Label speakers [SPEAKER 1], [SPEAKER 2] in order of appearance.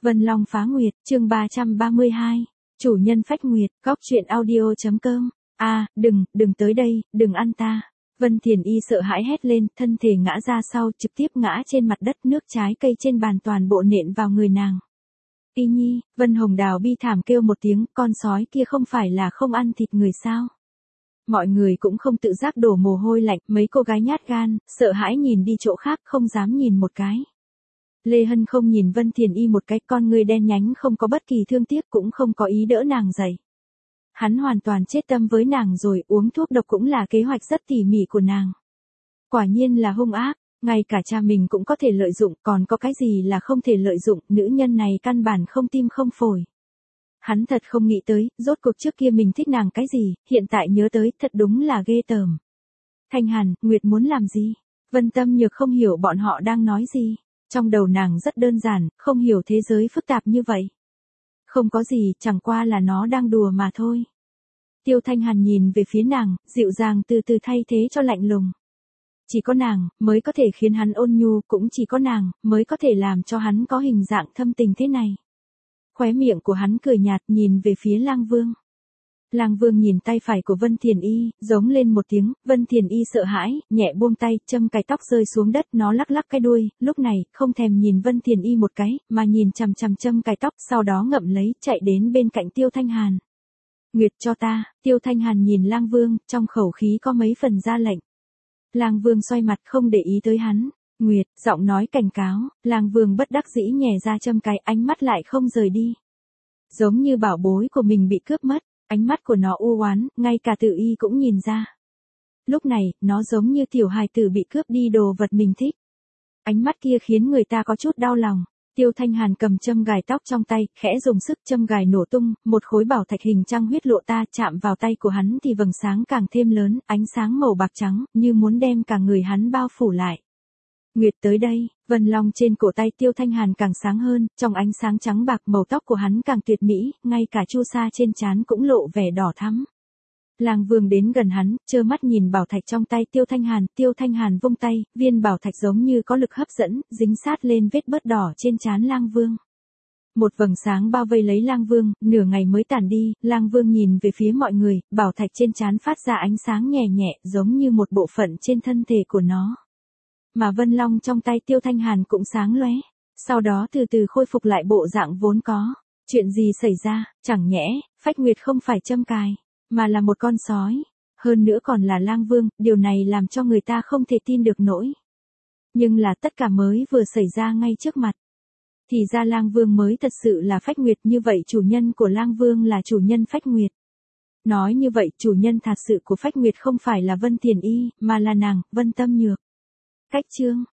[SPEAKER 1] Vân Long phá nguyệt, chương 332. Chủ nhân phách nguyệt, góc truyện audio.com. Đừng tới đây, đừng ăn ta. Vân Thiền Y sợ hãi hét lên, thân thể ngã ra sau, trực tiếp ngã trên mặt đất, nước trái cây trên bàn toàn bộ nện vào người nàng. Y Nhi, Vân Hồng Đào bi thảm kêu một tiếng, con sói kia không phải là không ăn thịt người sao? Mọi người cũng không tự giác đổ mồ hôi lạnh, mấy cô gái nhát gan, sợ hãi nhìn đi chỗ khác, không dám nhìn một cái. Lê Hân không nhìn Vân Thiền Y một cái, con người đen nhánh không có bất kỳ thương tiếc, cũng không có ý đỡ nàng dậy. Hắn hoàn toàn chết tâm với nàng rồi, uống thuốc độc cũng là kế hoạch rất tỉ mỉ của nàng. Quả nhiên là hung ác, ngay cả cha mình cũng có thể lợi dụng, còn có cái gì là không thể lợi dụng, nữ nhân này căn bản không tim không phổi. Hắn thật không nghĩ tới, rốt cuộc trước kia mình thích nàng cái gì, hiện tại nhớ tới, thật đúng là ghê tởm. Thanh Hàn, Nguyệt muốn làm gì? Vân Tâm Nhược không hiểu bọn họ đang nói gì. Trong đầu nàng rất đơn giản, không hiểu thế giới phức tạp như vậy. Không có gì, chẳng qua là nó đang đùa mà thôi. Tiêu Thanh Hàn nhìn về phía nàng, dịu dàng từ từ thay thế cho lạnh lùng. Chỉ có nàng, mới có thể khiến hắn ôn nhu, cũng chỉ có nàng, mới có thể làm cho hắn có hình dạng thâm tình thế này. Khóe miệng của hắn cười nhạt nhìn về phía Lang Vương. Lang Vương nhìn tay phải của Vân Thiền Y, giống lên một tiếng, Vân Thiền Y sợ hãi, nhẹ buông tay, châm cài tóc rơi xuống đất, nó lắc lắc cái đuôi, lúc này, không thèm nhìn Vân Thiền Y một cái, mà nhìn chằm chằm châm cài tóc, sau đó ngậm lấy, chạy đến bên cạnh Tiêu Thanh Hàn. Nguyệt cho ta, Tiêu Thanh Hàn nhìn Lang Vương, trong khẩu khí có mấy phần ra lệnh. Lang Vương xoay mặt không để ý tới hắn. Nguyệt, giọng nói cảnh cáo, Lang Vương bất đắc dĩ nhè ra châm cài, ánh mắt lại không rời đi. Giống như bảo bối của mình bị cướp mất. Ánh mắt của nó u oán, ngay cả Tự Y cũng nhìn ra. Lúc này, nó giống như tiểu hài tử bị cướp đi đồ vật mình thích. Ánh mắt kia khiến người ta có chút đau lòng. Tiêu Thanh Hàn cầm châm gài tóc trong tay, khẽ dùng sức châm gài nổ tung, một khối bảo thạch hình trăng huyết lộ ta chạm vào tay của hắn thì vầng sáng càng thêm lớn, ánh sáng màu bạc trắng, như muốn đem cả người hắn bao phủ lại. Nguyệt tới đây, vân long trên cổ tay Tiêu Thanh Hàn càng sáng hơn, trong ánh sáng trắng bạc màu tóc của hắn càng tuyệt mỹ, ngay cả chu sa trên trán cũng lộ vẻ đỏ thắm. Lang Vương đến gần hắn, trơ mắt nhìn bảo thạch trong tay Tiêu Thanh Hàn vung tay, viên bảo thạch giống như có lực hấp dẫn, dính sát lên vết bớt đỏ trên trán Lang Vương. Một vầng sáng bao vây lấy Lang Vương, nửa ngày mới tản đi, Lang Vương nhìn về phía mọi người, bảo thạch trên trán phát ra ánh sáng nhẹ nhẹ, giống như một bộ phận trên thân thể của nó. Mà vân long trong tay Tiêu Thanh Hàn cũng sáng lóe, sau đó từ từ khôi phục lại bộ dạng vốn có. Chuyện gì xảy ra, chẳng nhẽ, phách nguyệt không phải châm cài, mà là một con sói, hơn nữa còn là Lang Vương, điều này làm cho người ta không thể tin được nổi. Nhưng là tất cả mới vừa xảy ra ngay trước mặt. Thì ra Lang Vương mới thật sự là phách nguyệt, như vậy chủ nhân của Lang Vương là chủ nhân phách nguyệt. Nói như vậy chủ nhân thật sự của phách nguyệt không phải là Vân Thiền Y, mà là nàng, Vân Tâm Nhược. Cách chương